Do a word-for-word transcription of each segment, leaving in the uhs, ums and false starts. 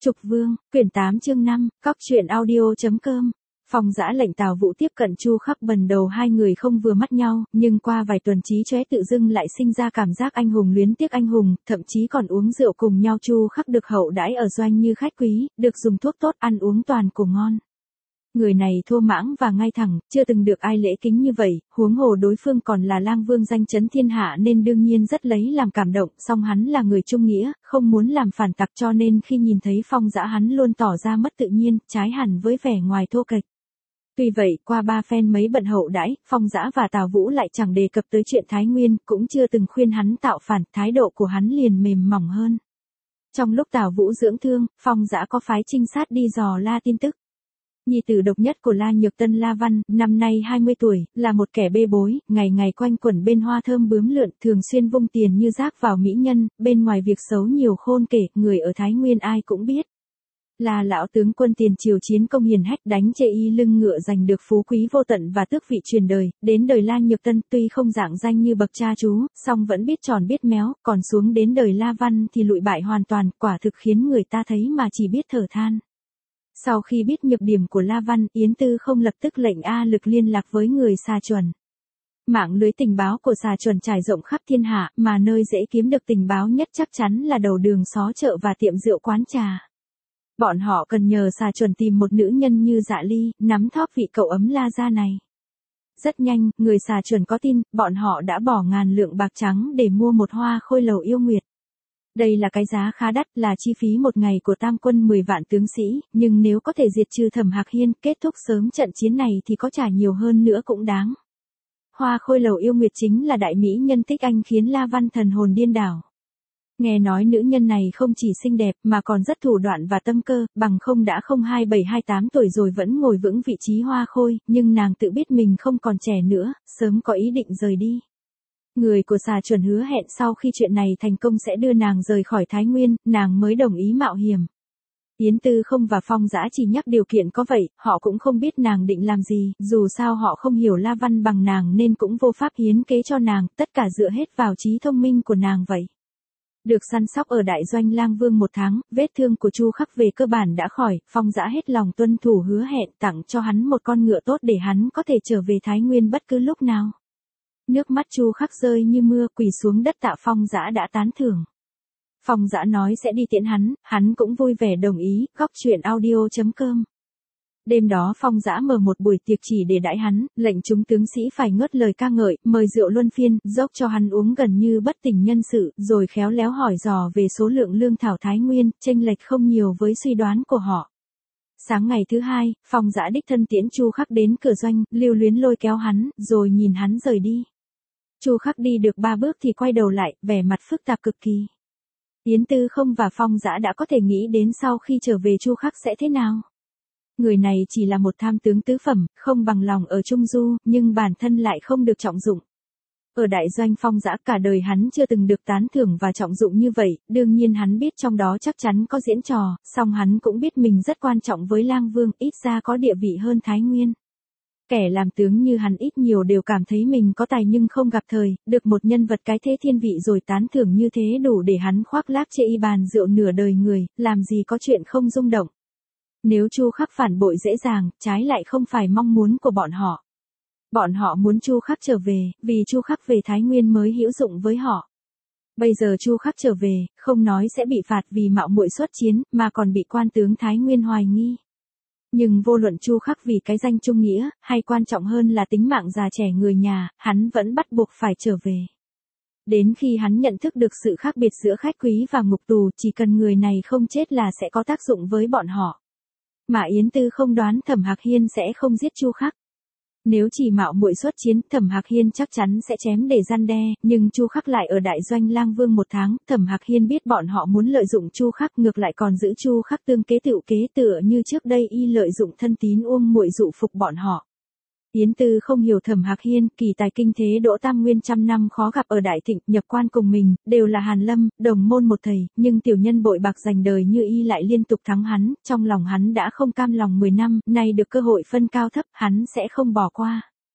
Trục Vương, quyển tám chương năm, cóc truyện audio.com. Phong Dã lệnh Tào Vũ tiếp cận Chu Khắc Bần đầu hai người không vừa mắt nhau, nhưng qua vài tuần Chí Chóe tự dưng lại sinh ra cảm giác anh hùng luyến tiếc anh hùng, thậm chí còn uống rượu cùng nhau. Chu Khắc được hậu đãi ở doanh như khách quý, được dùng thuốc tốt, ăn uống toàn cổ ngon. Người này thô mãng và ngay thẳng, chưa từng được ai lễ kính như vậy, huống hồ đối phương còn là lang vương danh chấn thiên hạ nên đương nhiên rất lấy làm cảm động, song hắn là người trung nghĩa, không muốn làm phản tặc cho nên khi nhìn thấy Phong Dã hắn luôn tỏ ra mất tự nhiên, trái hẳn với vẻ ngoài thô kệch. Tuy vậy, qua ba phen mấy bận hậu đãi, Phong Dã và Tào Vũ lại chẳng đề cập tới chuyện Thái Nguyên, cũng chưa từng khuyên hắn tạo phản, thái độ của hắn liền mềm mỏng hơn. Trong lúc Tào Vũ dưỡng thương, Phong Dã có phái trinh sát đi dò la tin tức. Nhi tử độc nhất của La Nhược Tân La Văn, năm nay hai mươi tuổi, là một kẻ bê bối, ngày ngày quanh quẩn bên hoa thơm bướm lượn, thường xuyên vung tiền như rác vào mỹ nhân, bên ngoài việc xấu nhiều khôn kể, người ở Thái Nguyên ai cũng biết. Là lão tướng quân tiền triều chiến công hiển hách, đánh chê y lưng ngựa giành được phú quý vô tận và tước vị truyền đời, đến đời La Nhược Tân tuy không rạng danh như bậc cha chú, song vẫn biết tròn biết méo, còn xuống đến đời La Văn thì lụi bại hoàn toàn, quả thực khiến người ta thấy mà chỉ biết thở than. Sau khi biết nhược điểm của La Văn, Yến Tư không lập tức lệnh A Lực liên lạc với người Xà Chuẩn. Mạng lưới tình báo của Xà Chuẩn trải rộng khắp thiên hạ, mà nơi dễ kiếm được tình báo nhất chắc chắn là đầu đường xó chợ và tiệm rượu quán trà. Bọn họ cần nhờ Xà Chuẩn tìm một nữ nhân như Dạ Ly, nắm thóp vị cậu ấm La gia này. Rất nhanh, người Xà Chuẩn có tin, bọn họ đã bỏ ngàn lượng bạc trắng để mua một hoa khôi lầu yêu nguyệt. Đây là cái giá khá đắt, là chi phí một ngày của tam quân mười vạn tướng sĩ, nhưng nếu có thể diệt trừ Thẩm Hạc Hiên, kết thúc sớm trận chiến này thì có trả nhiều hơn nữa cũng đáng. Hoa khôi lầu yêu nguyệt chính là đại mỹ nhân Tích Anh khiến La Văn thần hồn điên đảo. Nghe nói nữ nhân này không chỉ xinh đẹp mà còn rất thủ đoạn và tâm cơ, bằng không đã không hai bảy hai tám tuổi rồi vẫn ngồi vững vị trí hoa khôi, nhưng nàng tự biết mình không còn trẻ nữa, sớm có ý định rời đi. Người của Xà Chuẩn hứa hẹn sau khi chuyện này thành công sẽ đưa nàng rời khỏi Thái Nguyên, nàng mới đồng ý mạo hiểm. Yến Tư không và Phong Dã chỉ nhắc điều kiện có vậy, họ cũng không biết nàng định làm gì, dù sao họ không hiểu La Văn bằng nàng nên cũng vô pháp hiến kế cho nàng, tất cả dựa hết vào trí thông minh của nàng vậy. Được săn sóc ở đại doanh Lang Vương một tháng, vết thương của Chu Khắc về cơ bản đã khỏi, Phong Dã hết lòng tuân thủ hứa hẹn tặng cho hắn một con ngựa tốt để hắn có thể trở về Thái Nguyên bất cứ lúc nào. Nước mắt Chu Khắc rơi như mưa, quỳ xuống đất tạ Phong Dã đã tán thưởng. Phong Dã nói sẽ đi tiễn hắn, hắn cũng vui vẻ đồng ý, cóc truyện audio.com. Đêm đó Phong Dã mở một buổi tiệc chỉ để đãi hắn, lệnh chúng tướng sĩ phải ngớt lời ca ngợi, mời rượu luân phiên, dốc cho hắn uống gần như bất tỉnh nhân sự, rồi khéo léo hỏi dò về số lượng lương thảo Thái Nguyên, chênh lệch không nhiều với suy đoán của họ. Sáng ngày thứ hai, Phong Dã đích thân tiễn Chu Khắc đến cửa doanh, lưu luyến lôi kéo hắn, rồi nhìn hắn rời đi. Chu Khắc đi được ba bước thì quay đầu lại, vẻ mặt phức tạp cực kỳ. Yến Tư không và Phong Dã đã có thể nghĩ đến sau khi trở về Chu Khắc sẽ thế nào. Người này chỉ là một tham tướng tứ phẩm, không bằng lòng ở Trung Du, nhưng bản thân lại không được trọng dụng. Ở đại doanh Phong Dã cả đời hắn chưa từng được tán thưởng và trọng dụng như vậy, đương nhiên hắn biết trong đó chắc chắn có diễn trò, song hắn cũng biết mình rất quan trọng với Lang Vương, ít ra có địa vị hơn Thái Nguyên. Kẻ làm tướng như hắn ít nhiều đều cảm thấy mình có tài nhưng không gặp thời, được một nhân vật cái thế thiên vị rồi tán thưởng như thế đủ để hắn khoác lác chê y bàn rượu nửa đời người, làm gì có chuyện không rung động. Nếu Chu Khắc phản bội dễ dàng, trái lại không phải mong muốn của bọn họ. Bọn họ muốn Chu Khắc trở về, vì Chu Khắc về Thái Nguyên mới hữu dụng với họ. Bây giờ Chu Khắc trở về, không nói sẽ bị phạt vì mạo muội xuất chiến, mà còn bị quan tướng Thái Nguyên hoài nghi. Nhưng vô luận Chu Khắc vì cái danh trung nghĩa, hay quan trọng hơn là tính mạng già trẻ người nhà, hắn vẫn bắt buộc phải trở về. Đến khi hắn nhận thức được sự khác biệt giữa khách quý và ngục tù, chỉ cần người này không chết là sẽ có tác dụng với bọn họ. Mà Yến Tư không đoán Thẩm Hạc Hiên sẽ không giết Chu Khắc. Nếu chỉ mạo muội xuất chiến, Thẩm Hạc Hiên chắc chắn sẽ chém để răn đe, nhưng Chu Khắc lại ở đại doanh Lang Vương một tháng, Thẩm Hạc Hiên biết bọn họ muốn lợi dụng Chu Khắc, ngược lại còn giữ Chu Khắc tương kế tựu kế tựa như trước đây y lợi dụng thân tín Uông Muội dụ phục bọn họ. Yến Tư không hiểu Thẩm Hạc Hiên, kỳ tài kinh thế Đỗ Tam Nguyên trăm năm khó gặp ở Đại Thịnh, nhập quan cùng mình, đều là Hàn Lâm, đồng môn một thầy, nhưng tiểu nhân bội bạc dành đời như y lại liên tục thắng hắn, trong lòng hắn đã không cam lòng mười năm, nay được cơ hội phân cao thấp, hắn sẽ không bỏ qua.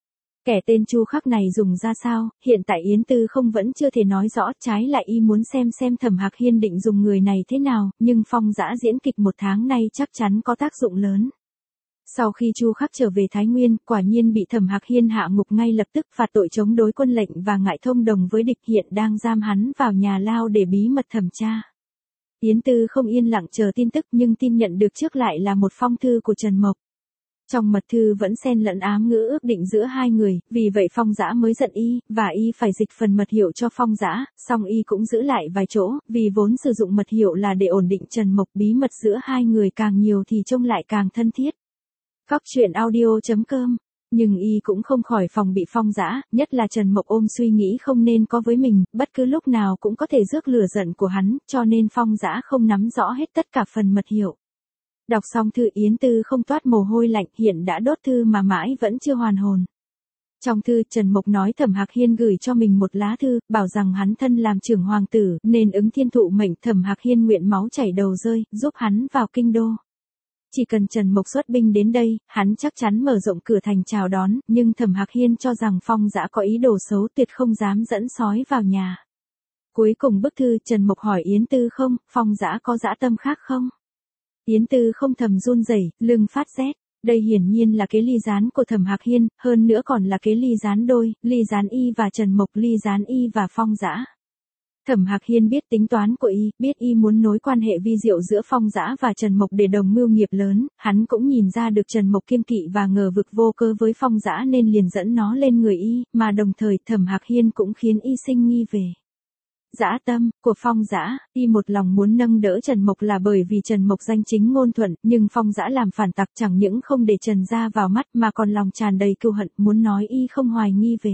Kẻ tên Chu Khắc này dùng ra sao, hiện tại Yến Tư không vẫn chưa thể nói rõ, trái lại y muốn xem xem Thẩm Hạc Hiên định dùng người này thế nào, nhưng Phong Dã diễn kịch một tháng nay chắc chắn có tác dụng lớn. Sau khi Chu Khắc trở về Thái Nguyên, quả nhiên bị Thẩm Hạc Hiên hạ ngục ngay lập tức, phạt tội chống đối quân lệnh và ngại thông đồng với địch, hiện đang giam hắn vào nhà lao để bí mật thẩm tra. Yến Tư không yên lặng chờ tin tức, nhưng tin nhận được trước lại là một phong thư của Trần Mộc. Trong mật thư vẫn xen lẫn ám ngữ ước định giữa hai người, vì vậy Phong Dã mới giận y, và y phải dịch phần mật hiệu cho Phong Dã, song y cũng giữ lại vài chỗ, vì vốn sử dụng mật hiệu là để ổn định Trần Mộc, bí mật giữa hai người càng nhiều thì trông lại càng thân thiết. Cóc truyện audio chấm com. Nhưng y cũng không khỏi phòng bị Phong Dã, nhất là Trần Mộc ôm suy nghĩ không nên có với mình, bất cứ lúc nào cũng có thể rước lửa giận của hắn, cho nên Phong Dã không nắm rõ hết tất cả phần mật hiệu. Đọc xong thư Yến Tư không toát mồ hôi lạnh, hiện đã đốt thư mà mãi vẫn chưa hoàn hồn. Trong thư Trần Mộc nói Thẩm Hạc Hiên gửi cho mình một lá thư, bảo rằng hắn thân làm trưởng hoàng tử, nên ứng thiên thụ mệnh Thẩm Hạc Hiên nguyện máu chảy đầu rơi, giúp hắn vào kinh đô. Chỉ cần Trần Mộc xuất binh đến đây, hắn chắc chắn mở rộng cửa thành chào đón, nhưng Thẩm Hạc Hiên cho rằng Phong Dã có ý đồ xấu, tuyệt không dám dẫn sói vào nhà. Cuối cùng bức thư Trần Mộc hỏi Yến Tư không, Phong Dã có dã tâm khác không? Yến Tư không thầm run rẩy, lưng phát rét. Đây hiển nhiên là kế ly gián của Thẩm Hạc Hiên, hơn nữa còn là kế ly gián đôi, ly gián y và Trần Mộc, ly gián y và Phong Dã. Thẩm Hạc Hiên biết tính toán của y, biết y muốn nối quan hệ vi diệu giữa Phong Dã và Trần Mộc để đồng mưu nghiệp lớn, hắn cũng nhìn ra được Trần Mộc kiêng kỵ và ngờ vực vô cơ với Phong Dã nên liền dẫn nó lên người y, mà đồng thời Thẩm Hạc Hiên cũng khiến y sinh nghi về dã tâm của Phong Dã. Y một lòng muốn nâng đỡ Trần Mộc là bởi vì Trần Mộc danh chính ngôn thuận, nhưng Phong Dã làm phản tặc chẳng những không để Trần gia vào mắt mà còn lòng tràn đầy cừu hận, muốn nói y không hoài nghi về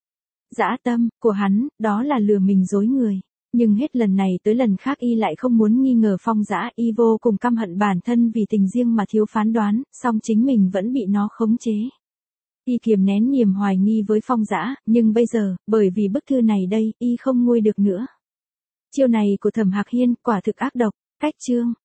dã tâm của hắn, đó là lừa mình dối người. Nhưng hết lần này tới lần khác y lại không muốn nghi ngờ Phong Dã, y vô cùng căm hận bản thân vì tình riêng mà thiếu phán đoán, song chính mình vẫn bị nó khống chế. Y kiềm nén niềm hoài nghi với Phong Dã, nhưng bây giờ, bởi vì bức thư này đây, y không nguôi được nữa. Chiêu này của Thẩm Hạc Hiên quả thực ác độc. Cách chương